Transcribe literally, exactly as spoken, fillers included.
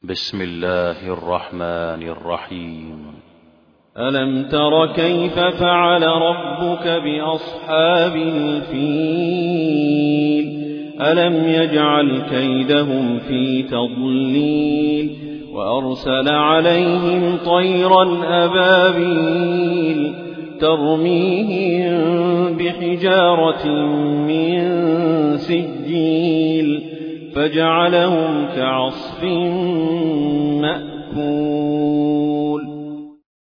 بسم الله الرحمن الرحيم. ألم تر كيف فعل ربك بأصحاب الفيل ألم يجعل كيدهم في تضليل وأرسل عليهم طيرا أبابيل ترميهم بحجارة من سجيل فجعلهم كعصف مأكول.